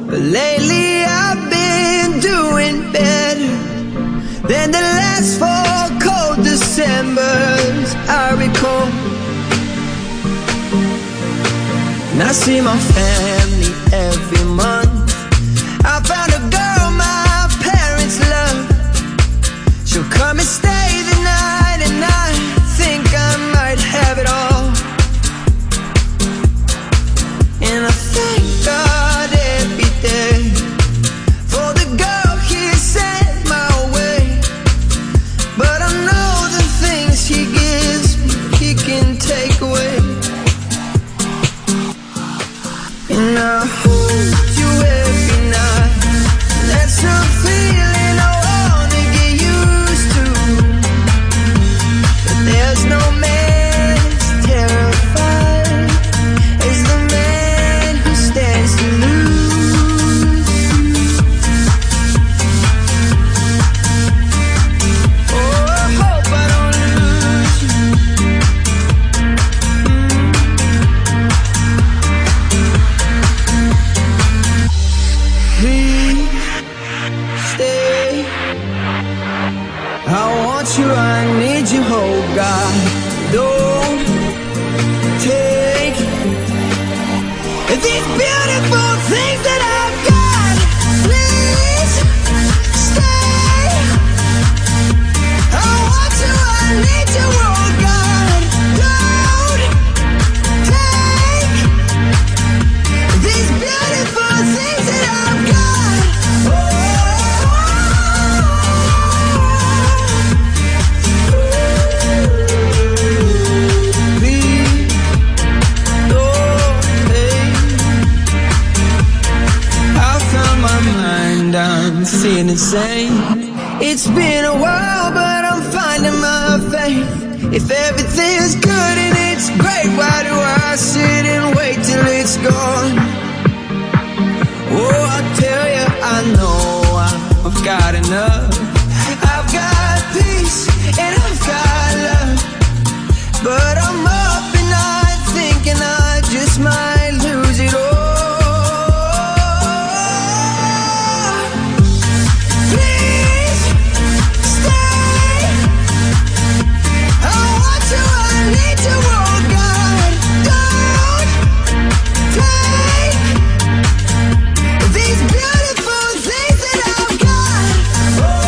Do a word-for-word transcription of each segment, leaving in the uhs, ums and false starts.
But lately I've been doing better than the last four cold Decembers I recall. And I see my family every month. I found a girl my parents love. She'll come and stay the night, and I think I might have it all. And I thank God every day for the girl He sent my way. But I know the things He gives me, He can take away. And I hold you every night. That's a feeling I wanna get used to. But there's no man as terrified as the man who stands to lose. Oh, I hope I don't lose you. Please stay. I want you, I need you, oh God. Don't take these beautiful things that I've got. Please stay. I want you, I need you, oh God. Don't take these beautiful things that I've got. Please don't take. I found my mind, I'm feeling sane. It's been a while, but I'm finding my faith. If everything's good and it's great, why do I sit and wait till it's gone? Oh, I tell you, I know I've got enough. I've got peace and I've got love. But I'm up and night thinking I just might lose it all. Please stay. I want you, I need you, oh God. Don't take these beautiful things that I've got. Oh.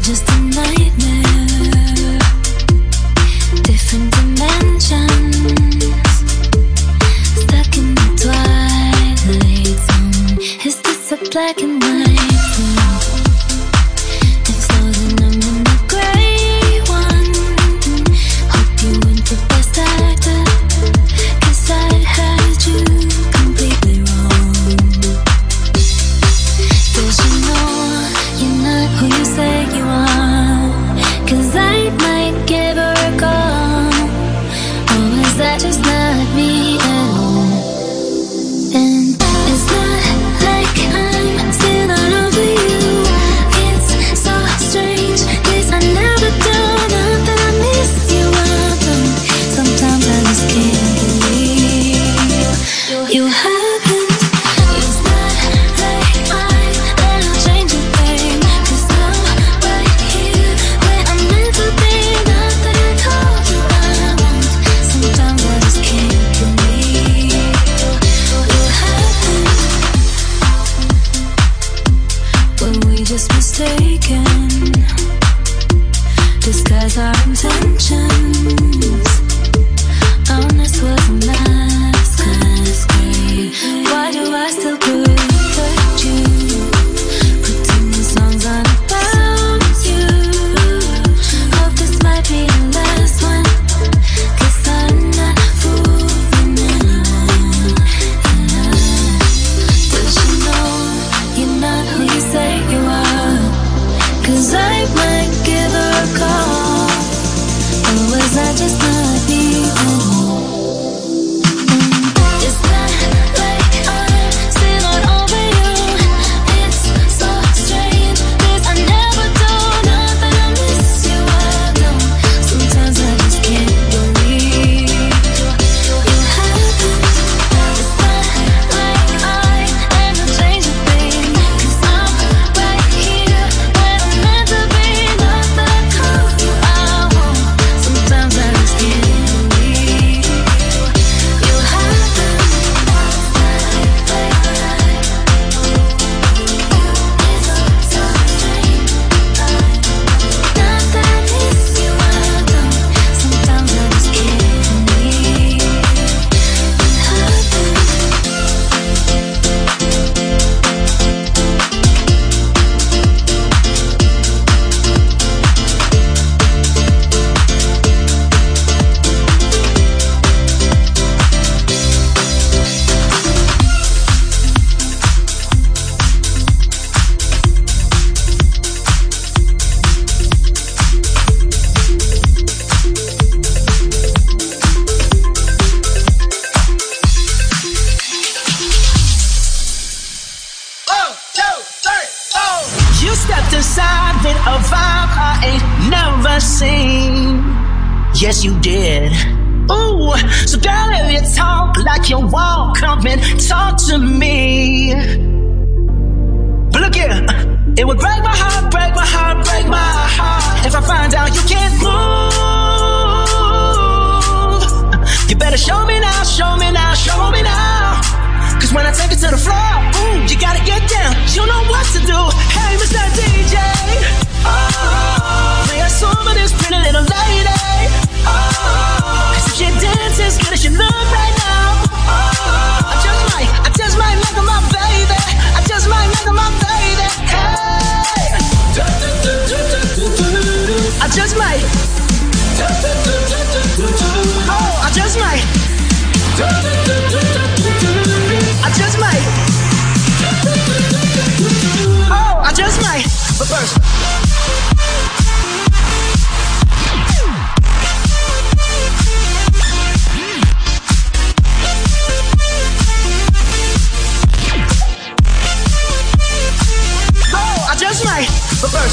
just a nightmare. Different dimensions, stuck in the twilight zone. Is this a black and white film? If so, then I'm in the gray one. Hope you went the best actor, 'cause I had you completely wrong. 'Cause you know you're not who you say you are. 'Cause I might give her a call. Or is that just not me at all? And it's not like I'm still not over you. It's so strange, 'cause I never do. Not that I miss you, I don't. Sometimes I just can't believe you haven't. It's not like I'm gonna change a thing, 'cause I'm right here where I'm meant to be. Not that I told you I won't. Sometimes I just can't believe you haven't. Were we just mistaken? Disguise our intentions. Honest was a masquerade. Why do I still protect you? Putting the songs on about you. Hope this might be the last one, 'cause I'm not fooling anyone. Does you know you're not who you say you are? 'Cause I might give her a call. Or was I just not me anymore? It's not like I'm still not over you. It's so strange, 'cause I never do. Not that I miss you, I don't. Sometimes I just can't believe you haven't. It's not like I am to change a thing, 'cause I'm right here where I'm meant to be. Not that I told you I won't. Sometimes I just can't believe you haven't. It's so strange. Not that I miss you, I don't. Sometimes I just can't believe you haven't. You stepped inside with a vibe I ain't never seen. Yes, you did. Ooh, so girl, if you talk like you walk, come and talk to me. But look here, it would break my heart, break my heart, break my heart if I find out you can't move. You better show me now, show me now, show me now. 'Cause when I take it to the floor, ooh, you gotta get down. You know what to do. Hey, Mister D J, oh, play a song for this pretty little lady. Oh, 'cause if she dances as good as she look right now, oh, I just might, I just might make her my baby. I just might make her my baby. Hey, I just might. Oh, I just might. I just might. Oh, I just might. But first, oh, I just might. But first,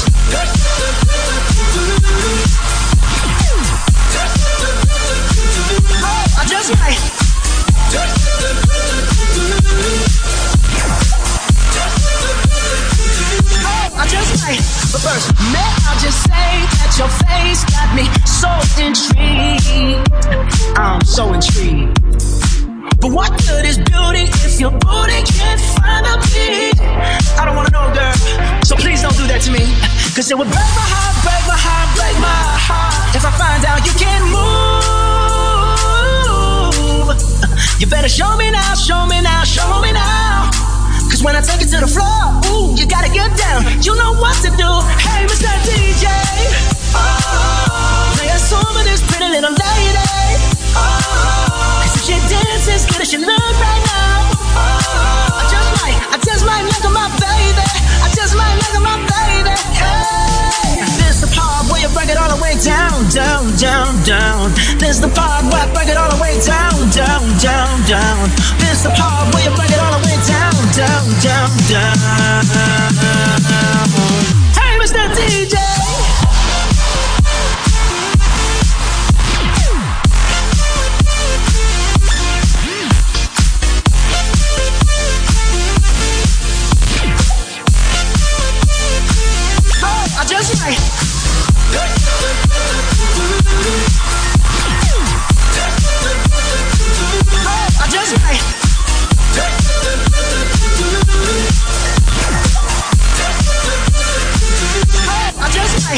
oh, I just might. I just might, but first, may I just say that your face got me so intrigued. I'm so intrigued. But what good is beauty if your booty can't find a beat? I don't wanna know, girl, so please don't do that to me. Cause it would break my heart, break my heart, break my heart if I find out you can't move. You better show me now, show me now, show me now. Cause when I take it to the floor, ooh, you gotta get down. You know what to do. Hey, Mister D J, oh, play a song for this pretty little lady. Oh, cause if she dances as good as she look right now, oh, I just might, I just might look at my baby. I just might look at my baby. Hey, this the part where you break it all the way down, down, down, down. This the part where I break it all the way down, down, down, down. This the part where you break it all the way down, down, down, down. Hey, Mister D J. I just might. I just might. I just might.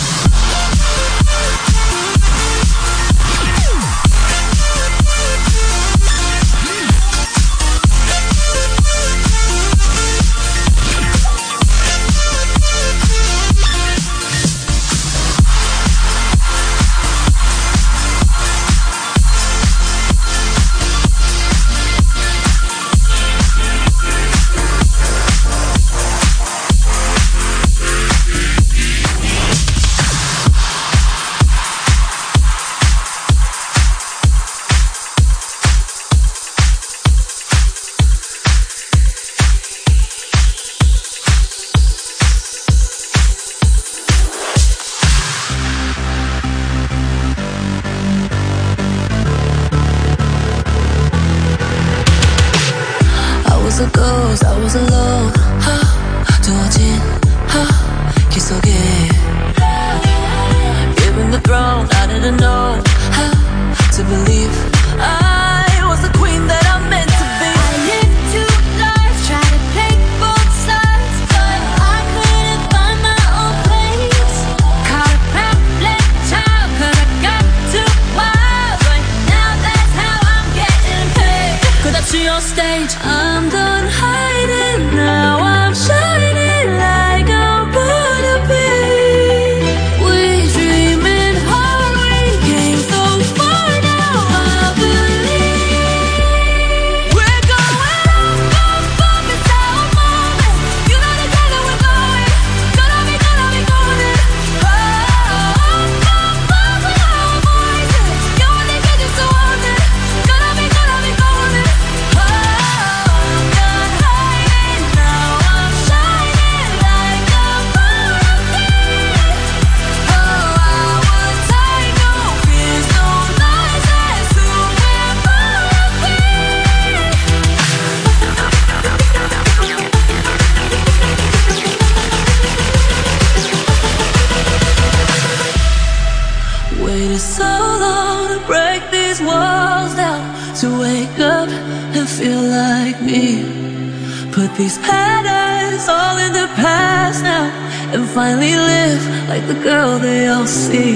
These patterns all in the past now, and finally live like the girl they all see.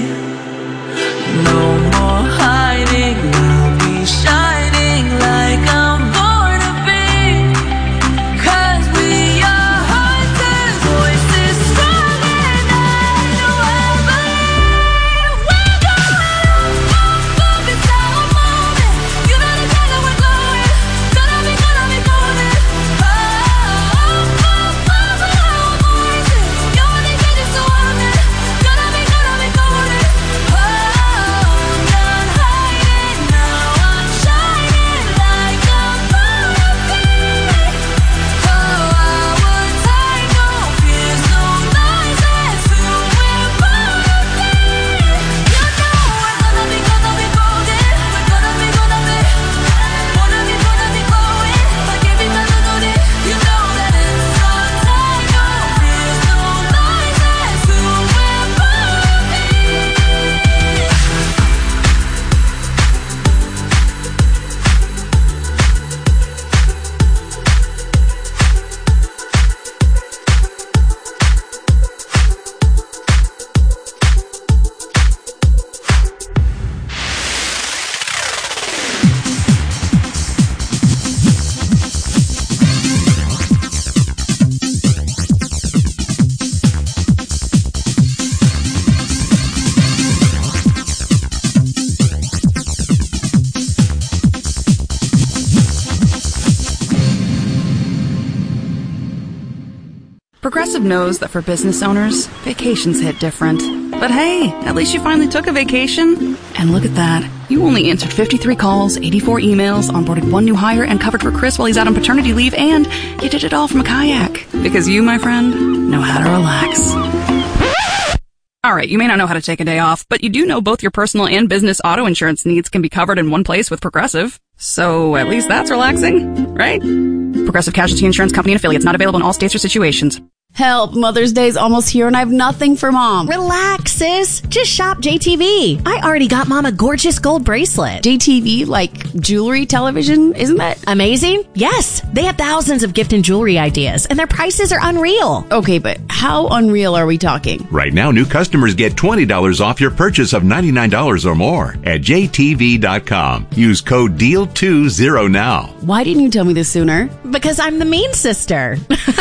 No more hiding, I'll be shining like I'm born to be. Cause we are hunters, voices strong and I know I believe. We're going up, up, up, it's our moment. You better tell her we're going. Gonna be, gonna be going. Oh, God knows that for business owners, vacations hit different. But hey, at least you finally took a vacation. And look at that. You only answered fifty-three calls, eighty-four emails, onboarded one new hire, and covered for Chris while he's out on paternity leave, and you did it all from a kayak. Because you, my friend, know how to relax. Alright, you may not know how to take a day off, but you do know both your personal and business auto insurance needs can be covered in one place with Progressive. So at least that's relaxing, right? Progressive Casualty Insurance Company and Affiliates, not available in all states or situations. Help, Mother's Day's almost here and I have nothing for Mom. Relax, sis. Just shop J T V. I already got Mom a gorgeous gold bracelet. J T V, like jewelry, television, isn't that amazing? Yes. They have thousands of gift and jewelry ideas, and their prices are unreal. Okay, but how unreal are we talking? Right now, new customers get twenty dollars off your purchase of ninety-nine dollars or more at J T V dot com. Use code D E A L twenty now. Why didn't you tell me this sooner? Because I'm the mean sister.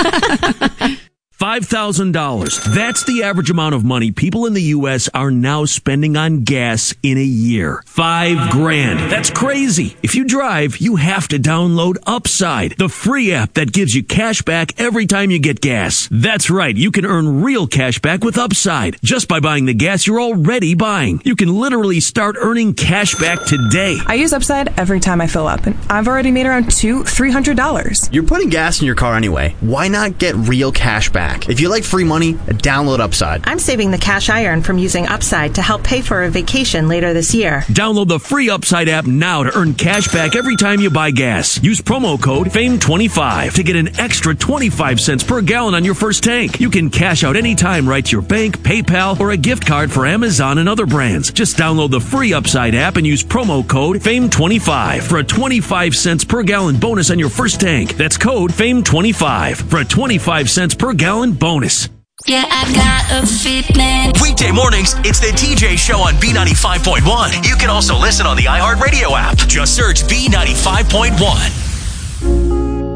five thousand dollars. That's the average amount of money people in the U S are now spending on gas in a year. Five grand. That's crazy. If you drive, you have to download Upside, the free app that gives you cash back every time you get gas. That's right. You can earn real cash back with Upside just by buying the gas you're already buying. You can literally start earning cash back today. I use Upside every time I fill up, and I've already made around two, three hundred dollars. You're putting gas in your car anyway. Why not get real cash back? If you like free money, download Upside. I'm saving the cash I earn from using Upside to help pay for a vacation later this year. Download the free Upside app now to earn cash back every time you buy gas. Use promo code Fame twenty-five to get an extra twenty-five cents per gallon on your first tank. You can cash out anytime right to your bank, PayPal, or a gift card for Amazon and other brands. Just download the free Upside app and use promo code Fame twenty-five for a twenty-five cents per gallon bonus on your first tank. That's code Fame twenty-five for a twenty-five cents per gallon bonus. Yeah, I got a fit man. Weekday mornings, it's the T J Show on B ninety-five point one. You can also listen on the iHeartRadio app. Just search B ninety-five point one.